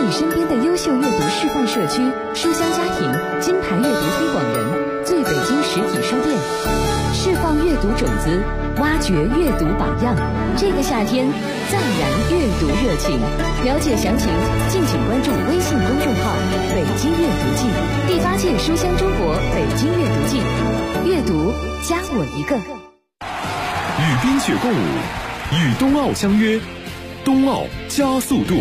你身边的优秀阅读示范社区、书香家庭、金牌阅读推广人，最北京实体书店，释放阅读种子，挖掘阅读榜样。这个夏天，再燃阅读热情。了解详情，敬请关注微信公众号“北京阅读季”，第8届书香中国北京阅读季，阅读加我一个。 与冰雪共舞，与冬奥相约，冬奥加速度。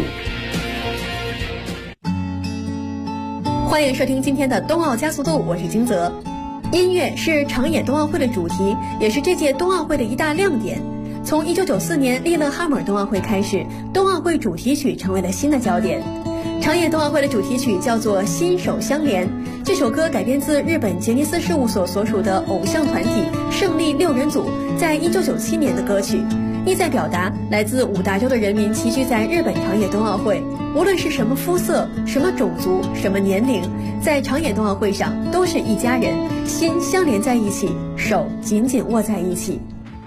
欢迎收听今天的冬奥加速度，我是金泽。音乐是长野冬奥会的主题，也是这届冬奥会的一大亮点。从1994年利勒哈默尔冬奥会开始，冬奥会主题曲成为了新的焦点。长野冬奥会的主题曲叫做《心手相连》，这首歌改编自日本杰尼斯事务所所属的偶像团体胜利6人组在1997年的歌曲，意在表达来自5大洲的人民齐聚在日本长野冬奥会，无论是什么肤色、什么种族、什么年龄，在长野冬奥会上都是一家人，心相连在一起，手紧紧握在一起。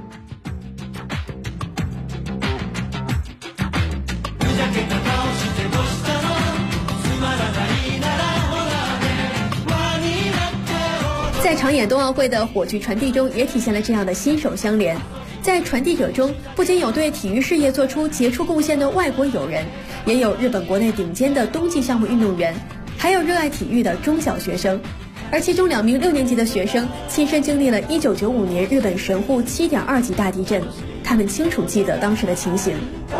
在长野冬奥会的火炬传递中也体现了这样的心手相连。在传递者中，不仅有对体育事业做出杰出贡献的外国友人，也有日本国内顶尖的冬季项目运动员，还有热爱体育的中小学生。而其中2名6年级的学生亲身经历了1995年日本神户7.2级大地震，他们清楚记得当时的情形。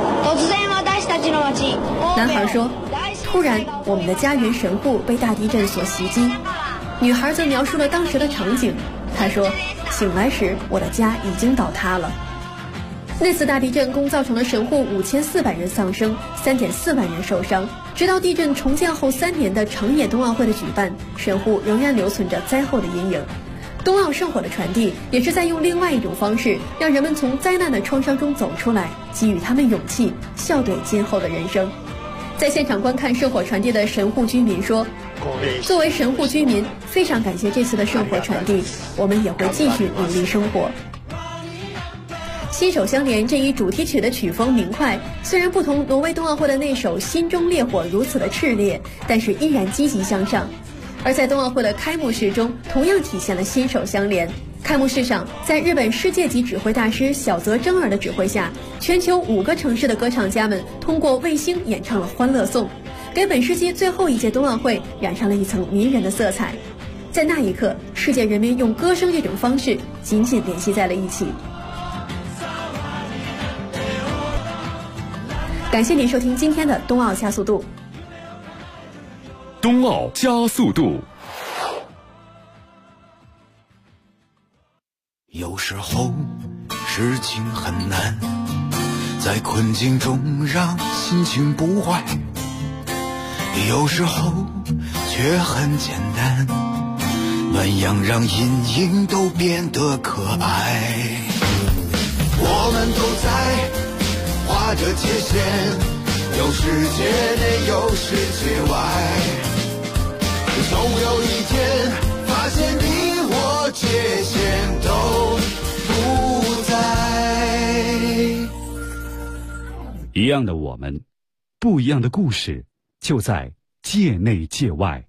男孩说，突然我们的家园神户被大地震所袭击。女孩则描述了当时的场景，她说，醒来时我的家已经倒塌了。那次大地震共造成了神户5400人丧生，3.4万人受伤。直到地震重建后3年的长野冬奥会的举办，神户仍然留存着灾后的阴影。冬奥圣火的传递也是在用另外一种方式，让人们从灾难的创伤中走出来，给予他们勇气，笑对今后的人生。在现场观看圣火传递的神户居民说，作为神户居民，非常感谢这次的圣火传递，我们也会继续努力生活。心手相连这一主题曲的曲风明快，虽然不同挪威冬奥会的那首心中烈火如此的炽烈，但是依然积极向上。而在冬奥会的开幕式中，同样体现了心手相连。开幕式上，在日本世界级指挥大师小泽征尔的指挥下，全球5个城市的歌唱家们通过卫星演唱了欢乐颂，给本世纪最后一届冬奥会染上了一层迷人的色彩。在那一刻，世界人民用歌声这种方式紧紧联系在了一起。感谢您收听今天的冬奥加速度。 冬奥加速度。 有时候事情很难，在困境中让心情不坏，有时候却很简单，暖阳让阴影都变得可爱。我们都在画着界限，有世界内有世界外，总有一天发现你我界限都不在。 一样的我们，不一样的故事，就在界内界外。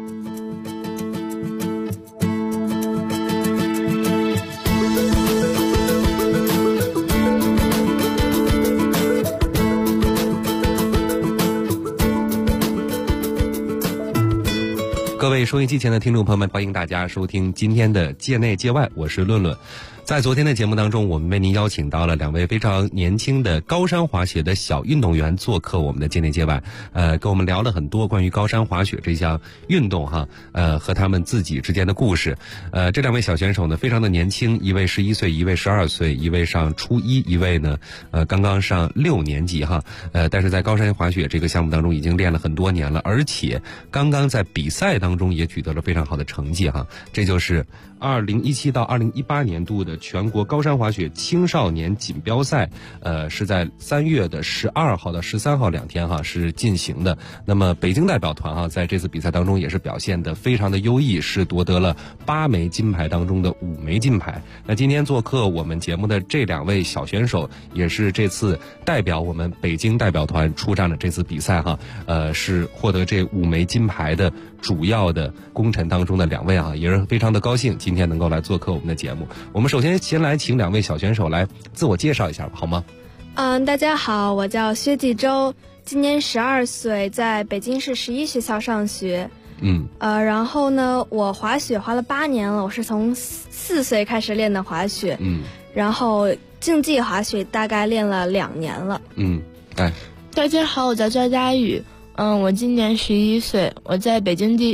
各位收音机前的听众朋友们，欢迎大家收听今天的界内界外，我是论论。在昨天的节目当中，我们为您邀请到了2位非常年轻的高山滑雪的小运动员做客我们的界内界外，跟我们聊了很多关于高山滑雪这项运动哈，和他们自己之间的故事。这2位小选手呢，非常的年轻，一位11岁，一位12岁，一位上初一，一位呢，刚刚上6年级哈，但是在高山滑雪这个项目当中已经练了很多年了，而且刚刚在比赛当中也取得了非常好的成绩哈，这就是2017到2018年度的的全国高山滑雪青少年锦标赛，是在3月的12号到13号2天哈是进行的。那么北京代表团哈在这次比赛当中也是表现得非常的优异，是夺得了8枚金牌当中的5枚金牌。那今天做客我们节目的这2位小选手，也是这次代表我们北京代表团出战的这次比赛哈，是获得这5枚金牌的主要的功臣当中的2位啊，也是非常的高兴今天能够来做客我们的节目。我们首先先来请2位小选手来自我介绍一下好吗？ 大家好，我叫薛继周，今年12岁，在北京市11学校上学。然后呢，我滑雪滑了8年了，我是从4岁开始练的滑雪。然后竞技滑雪大概练了2年了。 大家好，我叫赵佳宇，我今年11岁，我在北京第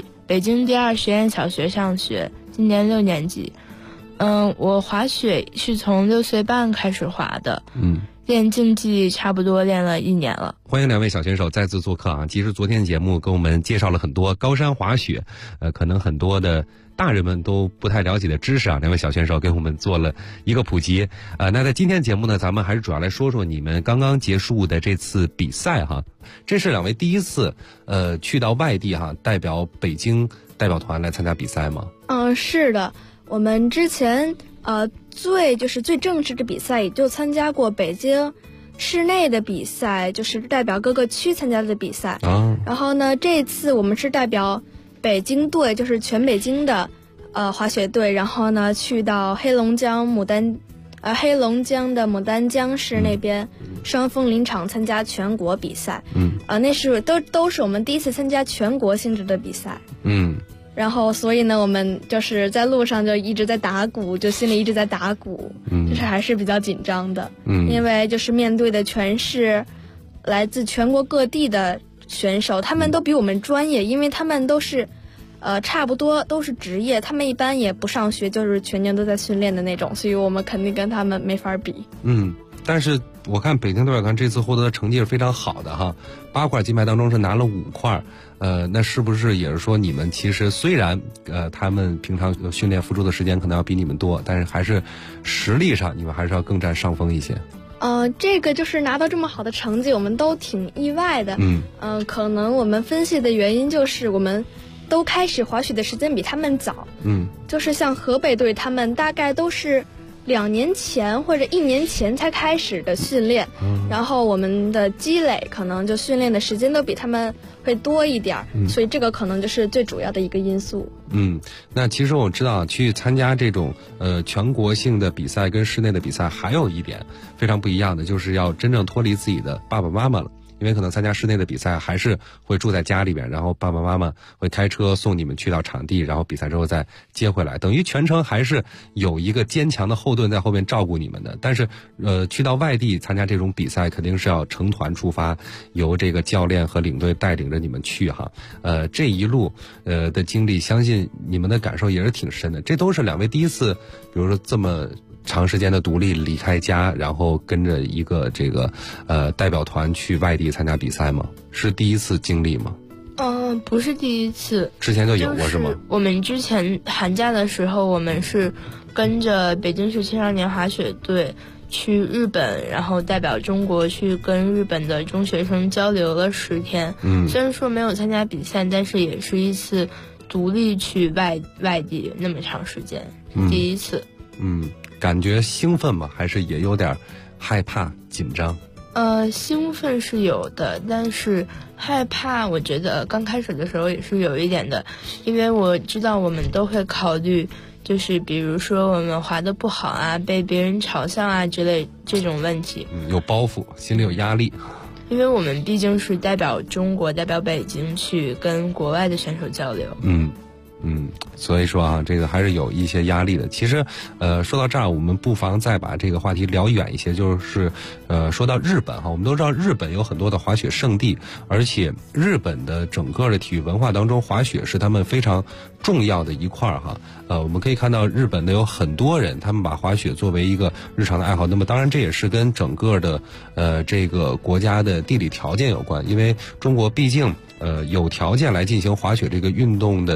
2实验小学上学，今年6年级。我滑雪是从6岁半开始滑的。练竞技差不多练了1年了。 欢迎2位小选手再次做客啊！其实昨天节目跟我们介绍了很多高山滑雪，可能很多的大人们都不太了解的知识啊，2位小选手给我们做了一个普及。那在今天节目呢，咱们还是主要来说说你们刚刚结束的这次比赛哈。这是2位第一次去到外地哈，代表北京代表团来参加比赛吗？ 是的，我们之前最正式的比赛也就参加过北京市内的比赛，就是代表各个区参加的比赛。然后呢，这次我们是代表北京队，就是全北京的滑雪队，然后呢去到黑龙江的牡丹江市那边双峰林场参加全国比赛。那是都是我们第一次参加全国性质的比赛。然后所以呢，我们就是在路上就一直在打鼓，就心里一直在打鼓，就是还是比较紧张的。因为就是面对的全是来自全国各地的选手，他们都比我们专业，因为他们都是差不多都是职业，他们一般也不上学，就是全年都在训练的那种，所以我们肯定跟他们没法比。 但是我看北京代表团这次获得的成绩是非常好的哈，8块金牌当中是拿了5块，那是不是也是说你们其实虽然他们平常训练付出的时间可能要比你们多，但是还是实力上你们还是要更占上风一些？ 这个就是拿到这么好的成绩，我们都挺意外的。可能我们分析的原因就是我们都开始滑雪的时间比他们早。就是像河北队，他们大概都是2年前或者1年前才开始的训练，然后我们的积累可能就训练的时间都比他们会多一点，所以这个可能就是最主要的一个因素。 那其实我知道去参加这种全国性的比赛跟室内的比赛还有一点非常不一样的，就是要真正脱离自己的爸爸妈妈了。因为可能参加室内的比赛还是会住在家里边，然后爸爸妈妈会开车送你们去到场地，然后比赛之后再接回来，等于全程还是有一个坚强的后盾在后面照顾你们的。但是去到外地参加这种比赛肯定是要成团出发，由这个教练和领队带领着你们去哈。这一路的经历，相信你们的感受也是挺深的。这都是2位第一次比如说这么长时间的独立离开家，然后跟着一个这个代表团去外地参加比赛吗？是第一次经历吗？ 不是第一次， 之前就有过是吗？ 我们之前寒假的时候，我们是跟着北京市青少年滑雪队去日本，然后代表中国去跟日本的中学生交流了10天。虽然说没有参加比赛，但是也是一次独立去外地那么长时间，第一次。 感觉兴奋吗？还是也有点害怕紧张？ 兴奋是有的，但是害怕我觉得刚开始的时候也是有一点的，因为我知道我们都会考虑，就是比如说我们滑得不好啊，被别人嘲笑啊之类这种问题。 有包袱，心里有压力。 因为我们毕竟是代表中国、代表北京去跟国外的选手交流。 所以说啊，这个还是有一些压力的。其实，说到这儿，我们不妨再把这个话题聊远一些，就是说到日本哈，我们都知道日本有很多的滑雪胜地，而且日本的整个的体育文化当中，滑雪是他们非常重要的一块哈。我们可以看到日本的有很多人，他们把滑雪作为一个日常的爱好。那么当然这也是跟整个的这个国家的地理条件有关，因为中国毕竟有条件来进行滑雪这个运动的地方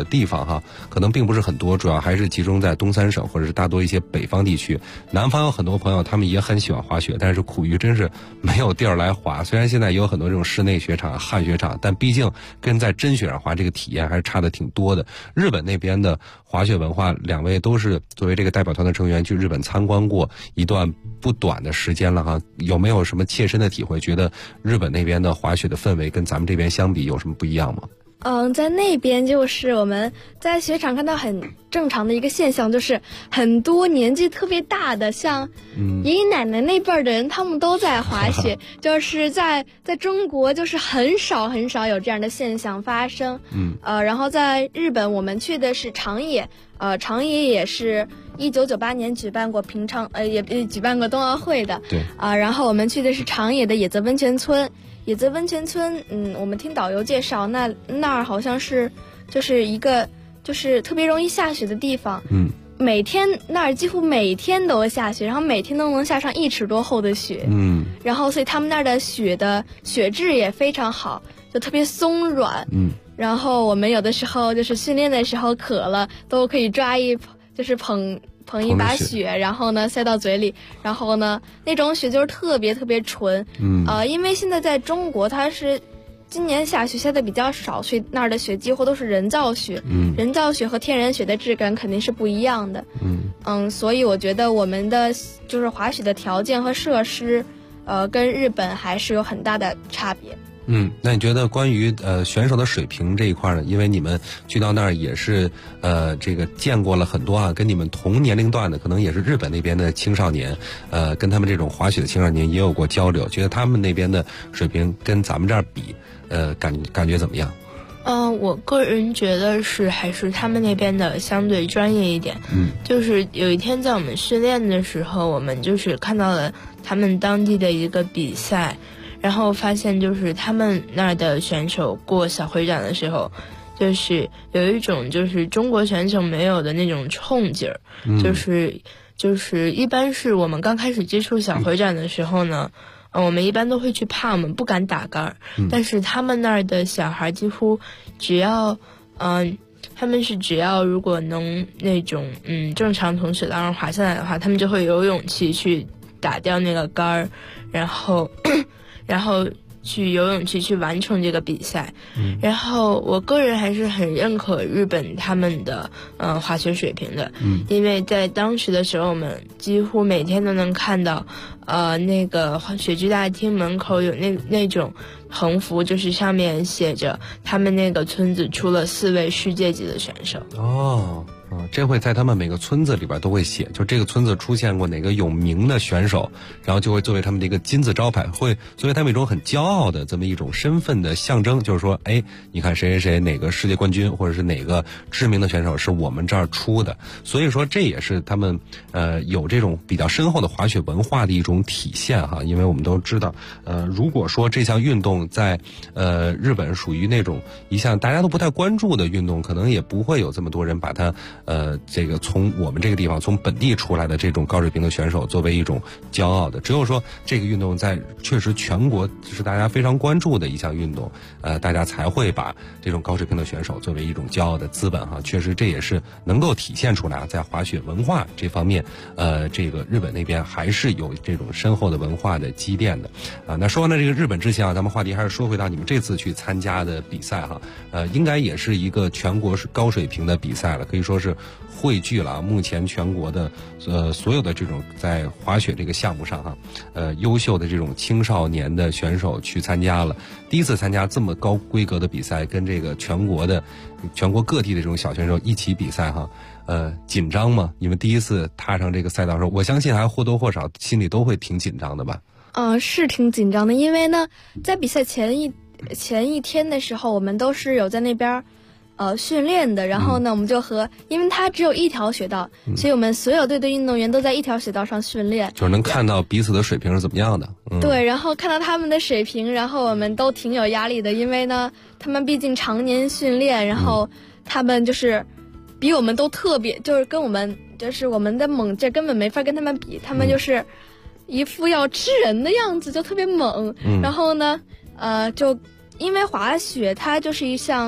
哈，可能并不是很多，主要还是集中在东三省或者是大多一些北方地区。南方有很多朋友他们也很喜欢滑雪，但是苦于真是没有地儿来滑。虽然现在也有很多这种室内雪场、旱雪场，但毕竟跟在真雪上滑这个体验还是差的挺多的。日本那边的滑雪文化，两位都是作为这个代表团的成员去日本参观过一段不短的时间了哈，有没有什么切身的体会？觉得日本那边的滑雪的氛围跟咱们这边相比有什么不一样吗？ 在那边就是我们在雪场看到很正常的一个现象，就是很多年纪特别大的，像爷爷奶奶那辈儿的人，他们都在滑雪，就是在中国就是很少有这样的现象发生。然后在日本我们去的是长野，长野也是1998年举办过也举办过冬奥会的。 对。 然后我们去的是长野的野泽温泉村。野泽温泉村，我们听导游介绍，那儿好像是就是一个就是特别容易下雪的地方。每天那儿几乎每天都下雪，然后每天都能下上1尺多厚的雪。然后所以他们那儿的雪质也非常好，就特别松软。然后我们有的时候就是训练的时候渴了，都可以抓就是捧一把雪，然后呢塞到嘴里，然后呢那种雪就是特别特别纯。因为现在在中国它是今年下雪下的比较少，所以那儿的雪几乎都是人造雪。人造雪和天然雪的质感肯定是不一样的。所以我觉得我们的就是滑雪的条件和设施，跟日本还是有很大的差别。 那你觉得关于选手的水平这一块呢？因为你们去到那儿也是这个见过了很多啊，跟你们同年龄段的，可能也是日本那边的青少年，跟他们这种滑雪的青少年也有过交流，觉得他们那边的水平跟咱们这儿比，感觉怎么样？ 我个人觉得还是他们那边的相对专业一点。就是有一天在我们训练的时候，我们就是看到了他们当地的一个比赛。然后发现就是他们那儿的选手过小回转的时候，就是有一种就是中国选手没有的那种冲劲儿。就是一般是我们刚开始接触小回转的时候呢，我们一般都会去怕，我们不敢打杆。但是他们那儿的小孩几乎只要他们是只要如果能那种正常从雪道上滑下来的话，他们就会有勇气去打掉那个杆儿，然后去有勇气去完成这个比赛。然后我个人还是很认可日本他们的滑雪水平的。因为在当时的时候，我们几乎每天都能看到那个雪具大厅门口有那种横幅，就是上面写着他们那个村子出了4位世界级的选手。 这会在他们每个村子里边都会写，就这个村子出现过哪个有名的选手，然后就会作为他们的一个金字招牌，会作为他们一种很骄傲的这么一种身份的象征，就是说，你看谁谁谁哪个世界冠军或者是哪个知名的选手是我们这儿出的，所以说这也是他们有这种比较深厚的滑雪文化的一种体现哈。因为我们都知道，如果说这项运动在日本属于那种一项大家都不太关注的运动，可能也不会有这么多人把它这个从我们这个地方从本地出来的这种高水平的选手作为一种骄傲的。只有说这个运动在确实全国是大家非常关注的一项运动，大家才会把这种高水平的选手作为一种骄傲的资本哈。确实这也是能够体现出来，在滑雪文化这方面，这个日本那边还是有这种深厚的文化的积淀的。那说完了这个日本之前啊，咱们话题还是说回到你们这次去参加的比赛哈。应该也是一个全国是高水平的比赛了，可以说是汇聚了目前全国的所有的这种在滑雪这个项目上哈，优秀的这种青少年的选手去参加了。第一次参加这么高规格的比赛，跟这个全国各地的这种小选手一起比赛哈，紧张吗？你们第一次踏上这个赛道的时候，我相信还或多或少心里都会挺紧张的吧？ 是挺紧张的，因为呢，在比赛前一天的时候，我们都是有在那边训练的，然后呢，我们就因为它只有一条雪道，所以我们所有队的运动员都在一条雪道上训练， 就是能看到彼此的水平是怎么样的。 对，然后看到他们的水平，然后我们都挺有压力的，因为呢，他们毕竟常年训练，然后他们就是比我们都特别，就是跟我们就是我们的猛劲根本没法跟他们比，他们就是一副要吃人的样子，就特别猛。然后呢，就因为滑雪它就是一项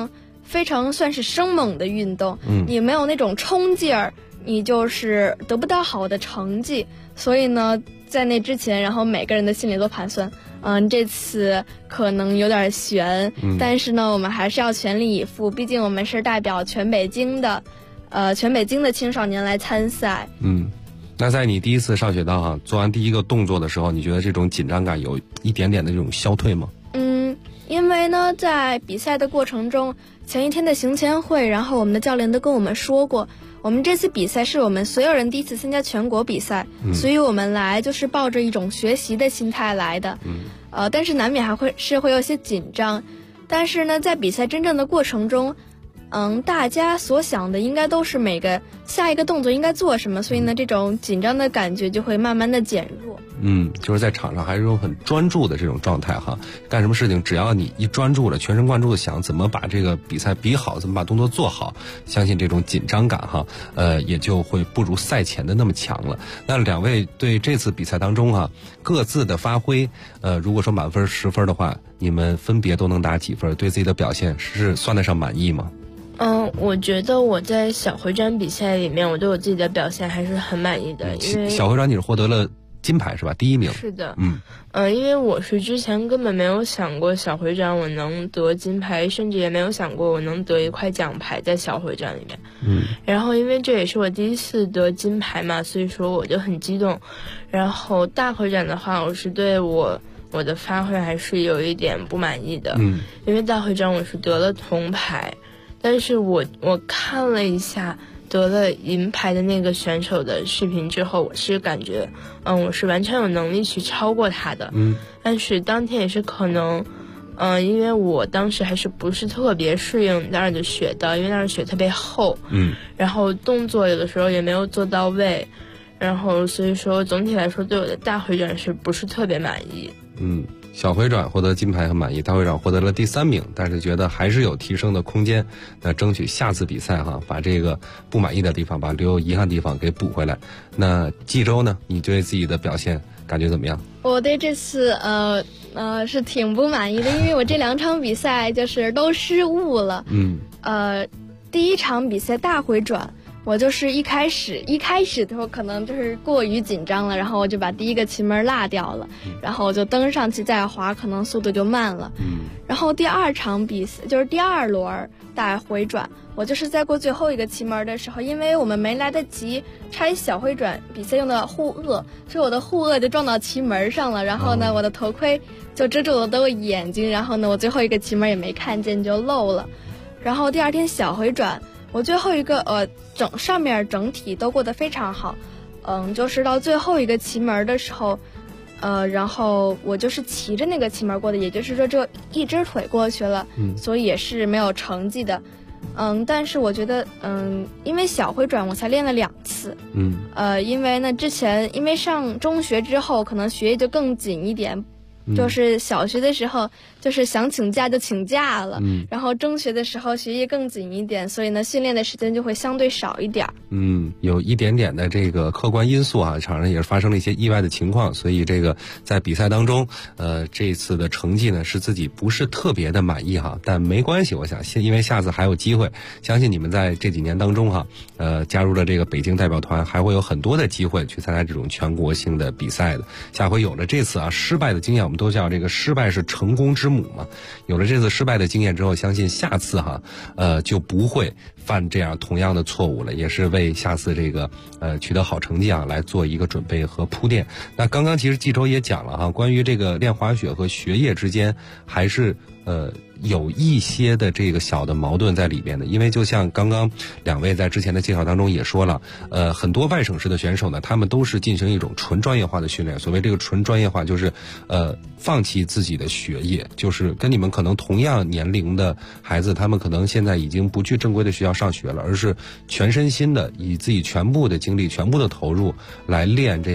非常算是生猛的运动，你没有那种冲劲儿，你就是得不到好的成绩。所以呢，在那之前，然后每个人的心里都盘算，这次可能有点悬，但是呢，我们还是要全力以赴，毕竟我们是代表全北京的青少年来参赛。 那在你第一次上雪道做完第一个动作的时候，你觉得这种紧张感有一点点的这种消退吗？ 因为呢，在比赛的过程中，前一天的行前会，然后我们的教练都跟我们说过，我们这次比赛是我们所有人第一次参加全国比赛，所以我们来就是抱着一种学习的心态来的。但是难免还会有些紧张，但是呢，在比赛真正的过程中，大家所想的应该都是每个下一个动作应该做什么，所以呢，这种紧张的感觉就会慢慢的减弱。 就是在场上还是有很专注的这种状态干什么事情只要你一专注了，全神贯注的想怎么把这个比赛比好，怎么把动作做好，相信这种紧张感也就会不如赛前的那么强了。那两位对这次比赛当中各自的发挥，如果说满分10分的话，你们分别都能打几分？对自己的表现是算得上满意吗？ 我觉得我在小回转比赛里面，我对我自己的表现还是很满意的。因为小回转你是获得了金牌是吧？第1名。 是的。因为我是之前根本没有想过小回转我能得金牌，甚至也没有想过我能得一块奖牌在小回转里面。然后因为这也是我第一次得金牌嘛，所以说我就很激动。然后大回转的话，我是对我的发挥还是有一点不满意的。因为大回转我是得了铜牌。但是我看了一下得了银牌的那个选手的视频之后，我是感觉，我是完全有能力去超过他的。但是当天也是可能，因为我当时还是不是特别适应那儿的雪道，因为那儿雪特别厚。然后动作有的时候也没有做到位，然后所以说总体来说对我的大回转是不是特别满意？ 小回转获得金牌很满意，大回转获得了第3名，但是觉得还是有提升的空间。那争取下次比赛把这个不满意的地方，把留有遗憾的地方给补回来。那冀州呢？你对自己的表现感觉怎么样？ 我对这次是挺不满意的，因为我这2场比赛就是都失误了。第一场比赛大回转，我就是一开始的时候可能就是过于紧张了，然后我就把第一个旗门落掉了，然后我就登上去再滑，可能速度就慢了。然后第2场比赛就是第2轮大回转，我就是在过最后一个旗门的时候，因为我们没来得及拆小回转比赛用的护顎，所以我的护顎就撞到旗门上了，然后呢，我的头盔就遮住了我的眼睛，然后呢，我最后一个旗门也没看见就漏了。然后第2天小回转，我最后一个上面整体都过得非常好，就是到最后一个旗门的时候，然后我就是骑着那个旗门过的，也就是说这一只腿过去了，所以也是没有成绩的。但是我觉得，因为小回转我才练了2次，因为呢之前因为上中学之后可能学业就更紧一点。就是小学的时候就是想请假就请假了，然后中学的时候学业更紧一点，所以呢训练的时间就会相对少一点。 有一点点的这个客观因素场上也是发生了一些意外的情况，所以这个在比赛当中这次的成绩呢是自己不是特别的满意但没关系，我想因为下次还有机会，相信你们在这几年当中加入了这个北京代表团，还会有很多的机会去参加这种全国性的比赛的。下回有了这次失败的经验，我们都叫这个失败是成功之母嘛。有了这次失败的经验之后，相信下次就不会犯这样同样的错误了，也是为下次这个取得好成绩来做一个准备和铺垫。那刚刚其实冀州也讲了关于这个练滑雪和学业之间还是有一些的这个小的矛盾在里边的，因为就像刚刚2位在之前的介绍当中也说了，很多外省市的选手呢，他们都是进行一种纯专业化的训练。所谓这个纯专业化，就是放弃自己的学业，就是跟你们可能同样年龄的孩子，他们可能现在已经不去正规的学校上学了，而是全身心的以自己全部的精力、全部的投入来练这个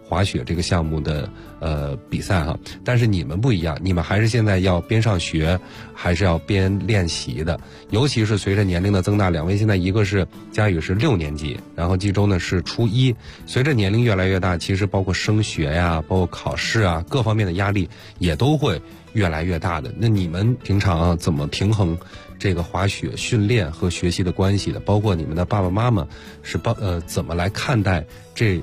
滑雪这个项目的比赛哈，但是你们不一样，你们还是现在要边上学，还是要边练习的。尤其是随着年龄的增大，两位现在一个是佳宇是6年级，然后冀州呢是初1，随着年龄越来越大，其实包括升学呀，包括考试啊，各方面的压力也都会越来越大的。那你们平常怎么平衡这个滑雪训练和学习的关系的？包括你们的爸爸妈妈是怎么来看待这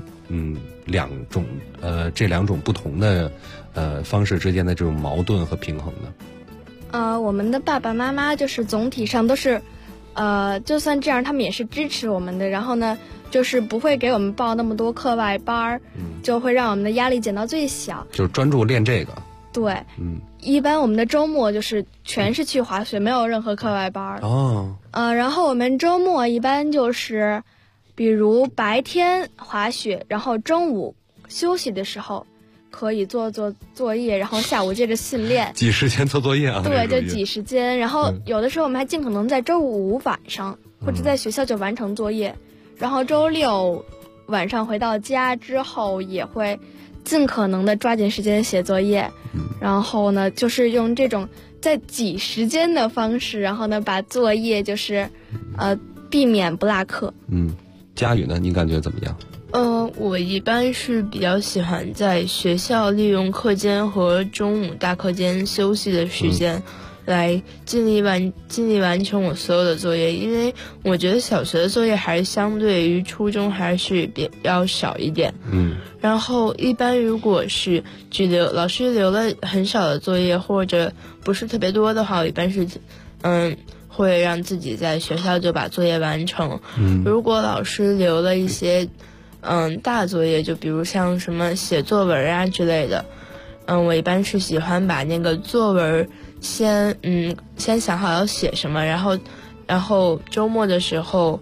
两种不同的方式之间的这种矛盾和平衡呢？ 我们的爸爸妈妈就是总体上都是就算这样他们也是支持我们的，然后呢就是不会给我们报那么多课外班，就会让我们的压力减到最小， 就是专注练这个。 对，一般我们的周末就是全是去滑雪，没有任何课外班。然后我们周末一般就是比如白天滑雪，然后中午休息的时候可以做作业，然后下午接着训练。 挤时间做作业啊？ 对，就挤时间。然后有的时候我们还尽可能在周五晚上或者在学校就完成作业，然后周六晚上回到家之后也会尽可能的抓紧时间写作业。然后呢就是用这种在挤时间的方式，然后呢把作业就是避免不落课。 佳宇呢，你感觉怎么样？ 我一般是比较喜欢在学校利用课间和中午大课间休息的时间，来尽力完成我所有的作业，因为我觉得小学的作业还是相对于初中还是比较少一点。然后一般如果是老师留了很少的作业或者不是特别多的话，我一般是会让自己在学校就把作业完成。如果老师留了一些大作业，就比如像什么写作文啊之类的，我一般是喜欢把那个作文先想好要写什么，然后周末的时候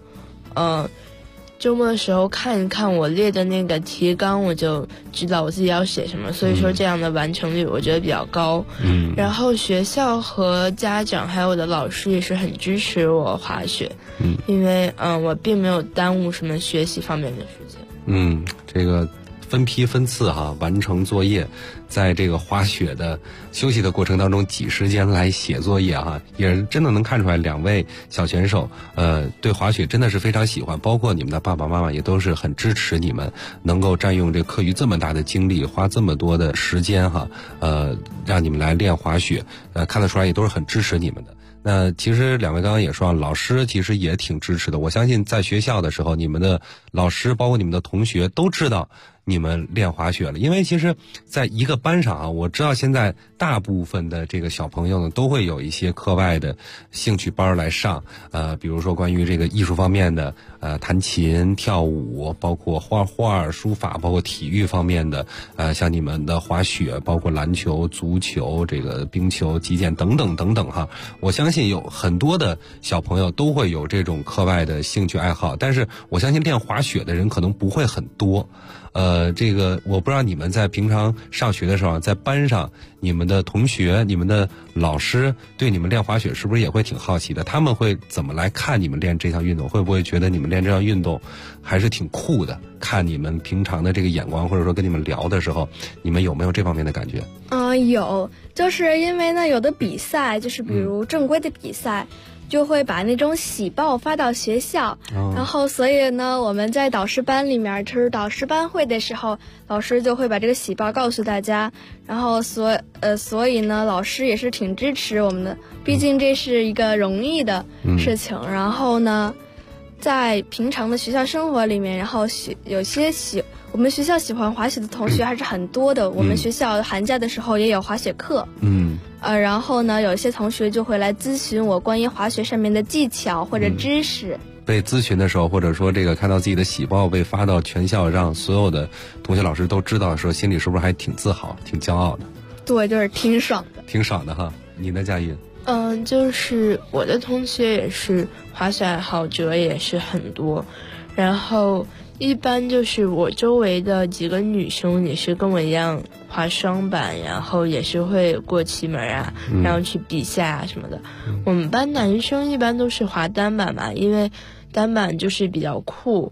看一看我列的那个提纲，我就知道我自己要写什么，所以说这样的完成率我觉得比较高。然后学校和家长还有我的老师也是很支持我滑雪，因为我并没有耽误什么学习方面的事情。 这个分批分次完成作业，在这个滑雪的休息的过程当中挤时间来写作业也真的能看出来两位小选手对滑雪真的是非常喜欢，包括你们的爸爸妈妈也都是很支持你们能够占用这课余这么大的精力，花这么多的时间让你们来练滑雪，看得出来也都是很支持你们的。那其实两位刚刚也说老师其实也挺支持的，我相信在学校的时候，你们的老师包括你们的同学都知道你们练滑雪了，因为其实在一个班上我知道现在大部分的这个小朋友呢都会有一些课外的兴趣班来上，比如说关于这个艺术方面的弹琴、跳舞，包括画画、书法，包括体育方面的像你们的滑雪，包括篮球、足球、这个冰球、击剑等等等等我相信有很多的小朋友都会有这种课外的兴趣爱好，但是我相信练滑雪的人可能不会很多。这个我不知道你们在平常上学的时候，在班上你们的同学、你们的老师对你们练滑雪是不是也会挺好奇的？他们会怎么来看你们练这项运动？会不会觉得你们练这项运动还是挺酷的？看你们平常的这个眼光，或者说跟你们聊的时候，你们有没有这方面的感觉？ 有，就是因为呢，有的比赛就是比如正规的比赛，就会把那种喜报发到学校，然后所以呢，我们在导师班里面就是导师班会的时候，老师就会把这个喜报告诉大家，然后所以呢，老师也是挺支持我们的，毕竟这是一个容易的事情。然后呢，在平常的学校生活里面，然后我们学校喜欢滑雪的同学还是很多的，我们学校寒假的时候也有滑雪课。然后呢，有些同学就会来咨询我关于滑雪上面的技巧或者知识。 被咨询的时候，或者说这个看到自己的喜报被发到全校，让所有的同学老师都知道的时候，心里是不是还挺自豪、挺骄傲的？ 对，就是挺爽的。 挺爽的你呢，佳音？ 就是我的同学也是滑雪爱好者也是很多，然后一般就是我周围的几个女生也是跟我一样滑双板，然后也是会过旗门然后去比赛什么的。我们班男生一般都是滑单板嘛，因为单板就是比较酷，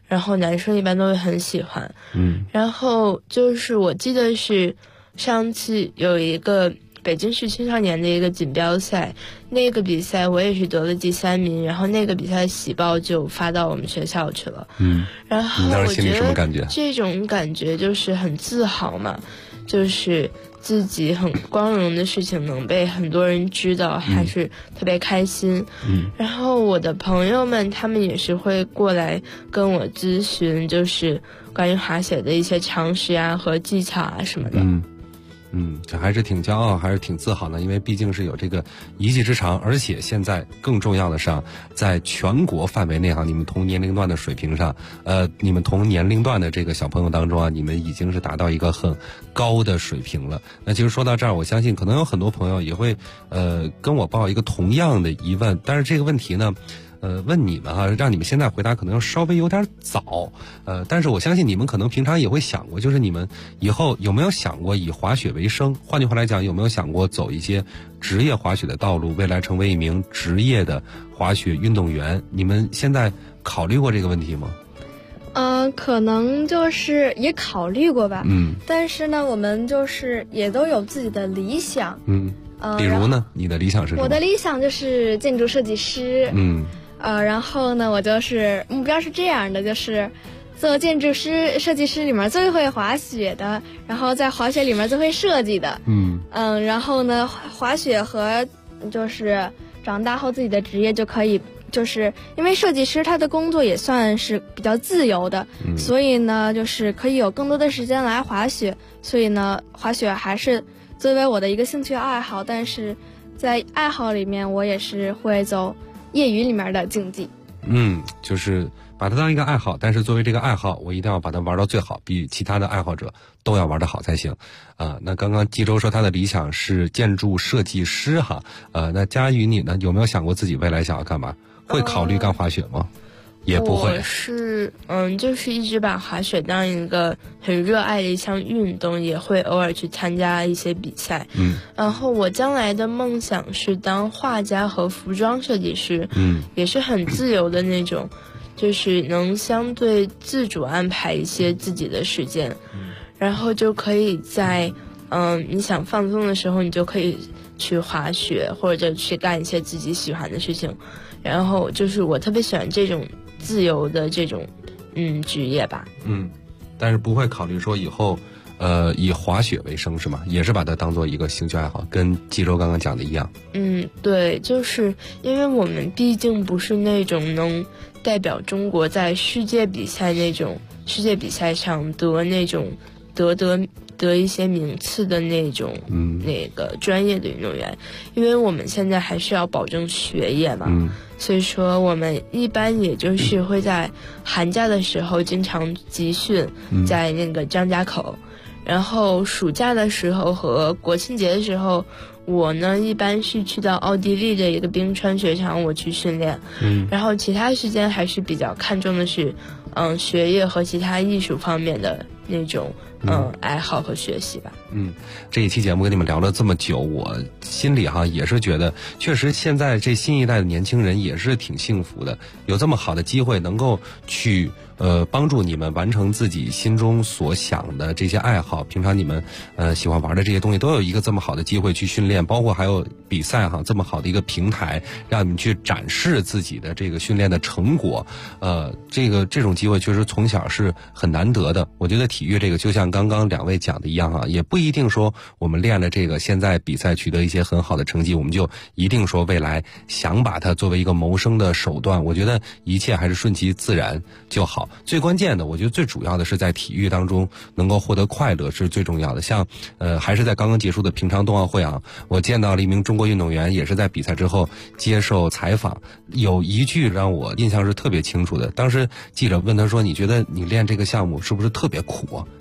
然后男生一般都会很喜欢。然后就是我记得是上次有一个北京市青少年的一个锦标赛，那个比赛我也是得了第3名，然后那个比赛喜报就发到我们学校去了。然后我觉得这种感觉就是很自豪嘛，就是自己很光荣的事情能被很多人知道，还是特别开心。然后我的朋友们他们也是会过来跟我咨询，就是关于滑雪的一些常识啊和技巧啊什么的。 这还是挺骄傲，还是挺自豪的，因为毕竟是有这个一技之长，而且现在更重要的是，在全国范围内你们同年龄段的水平上，你们同年龄段的这个小朋友当中你们已经是达到一个很高的水平了。那其实说到这儿，我相信可能有很多朋友也会跟我报一个同样的疑问，但是这个问题呢，问你们让你们现在回答可能稍微有点早，但是我相信你们可能平常也会想过，就是你们以后有没有想过以滑雪为生？换句话来讲，有没有想过走一些职业滑雪的道路，未来成为一名职业的滑雪运动员？你们现在考虑过这个问题吗？ 可能就是也考虑过吧。但是呢，我们就是也都有自己的理想。 比如呢，你的理想是什么？ 我的理想就是建筑设计师。然后呢，我就是目标是这样的，就是做建筑师、设计师里面最会滑雪的，然后在滑雪里面最会设计的。然后呢，滑雪和就是长大后自己的职业就可以，就是因为设计师他的工作也算是比较自由的，所以呢，就是可以有更多的时间来滑雪。所以呢，滑雪还是作为我的一个兴趣爱好，但是在爱好里面，我也是会走业余里面的竞技。 就是把它当一个爱好，但是作为这个爱好，我一定要把它玩到最好，比其他的爱好者都要玩得好才行。那刚刚纪州说他的理想是建筑设计师那佳宇你呢，有没有想过自己未来想要干嘛？会考虑干滑雪吗？也不会。 我是就是一直把滑雪当一个很热爱的一项运动，也会偶尔去参加一些比赛。然后我将来的梦想是当画家和服装设计师。也是很自由的那种，就是能相对自主安排一些自己的时间。然后就可以在你想放松的时候，你就可以去滑雪或者去干一些自己喜欢的事情。然后就是我特别喜欢这种自由的这种职业吧。 但是不会考虑说以后以滑雪为生是吗？也是把它当做一个兴趣爱好，跟纪州刚刚讲的一样。 对，就是因为我们毕竟不是那种能代表中国在世界比赛那种世界比赛上得那种得一些名次的那种那个专业的运动员，因为我们现在还是要保证学业嘛。所以说我们一般也就是会在寒假的时候经常集训，在那个张家口。然后暑假的时候和国庆节的时候，我呢一般是去到奥地利的一个冰川雪场我去训练。然后其他时间还是比较看重的是学业和其他艺术方面的那种爱好和学习吧。 这一期节目跟你们聊了这么久，我心里也是觉得，确实现在这新一代的年轻人也是挺幸福的，有这么好的机会能够去帮助你们完成自己心中所想的这些爱好。平常你们喜欢玩的这些东西，都有一个这么好的机会去训练，包括还有比赛这么好的一个平台，让你们去展示自己的这个训练的成果。这种机会确实从小是很难得的。我觉得体育这个就像刚刚两位讲的一样也不一定说我们练了这个，现在比赛取得一些很好的成绩，我们就一定说未来想把它作为一个谋生的手段。我觉得一切还是顺其自然就好。最关键的，我觉得最主要的是在体育当中能够获得快乐是最重要的。像还是在刚刚结束的平昌冬奥会我见到了一名中国运动员，也是在比赛之后接受采访，有一句让我印象是特别清楚的。当时记者问他说，你觉得你练这个项目是不是特别苦他说一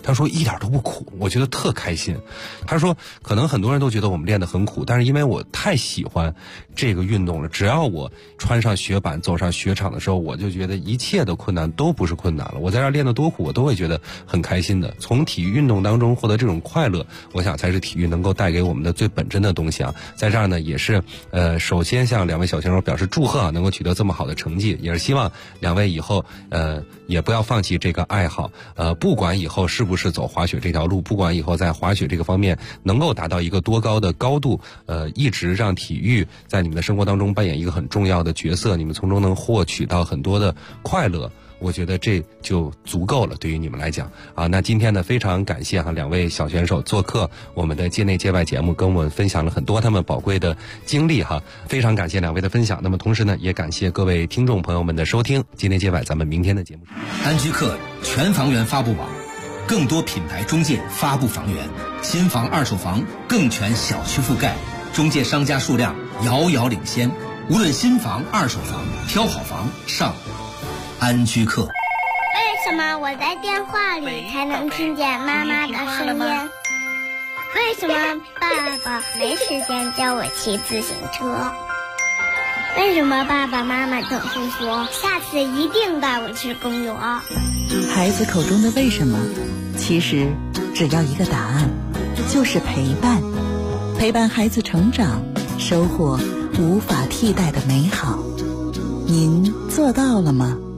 一点都不苦，我觉得特开心。他说可能很多人都觉得我们练得很苦，但是因为我太喜欢这个运动了，只要我穿上雪板走上雪场的时候，我就觉得一切的困难都不是困难了。我在这儿练得多苦，我都会觉得很开心的。从体育运动当中获得这种快乐，我想才是体育能够带给我们的最本真的东西啊。在这儿呢，也是首先向两位小选手表示祝贺啊，能够取得这么好的成绩，也是希望两位以后也不要放弃这个爱好。不管以后是不是走滑雪这条路，不管以后在滑雪这个方面能够达到一个多高的高度，一直让体育在你们的生活当中扮演一个很重要的角色，你们从中能获取到很多的快乐，我觉得这就足够了，对于你们来讲啊。那今天呢，非常感谢两位小选手做客我们的界内界外节目，跟我们分享了很多他们宝贵的经历非常感谢两位的分享。那么同时呢，也感谢各位听众朋友们的收听。界内界外，咱们明天的节目安居客全房源发布网，更多品牌中介发布房源，新房二手房更全小区覆盖，中介商家数量遥遥领先。无论新房二手房，挑好房上安居客。 为什么我在电话里才能听见妈妈的声音？为什么爸爸没时间教我骑自行车？为什么爸爸妈妈总是说下次一定带我去公园？ 孩子口中的为什么，其实只要一个答案，就是陪伴。陪伴孩子成长，收获无法替代的美好。您做到了吗？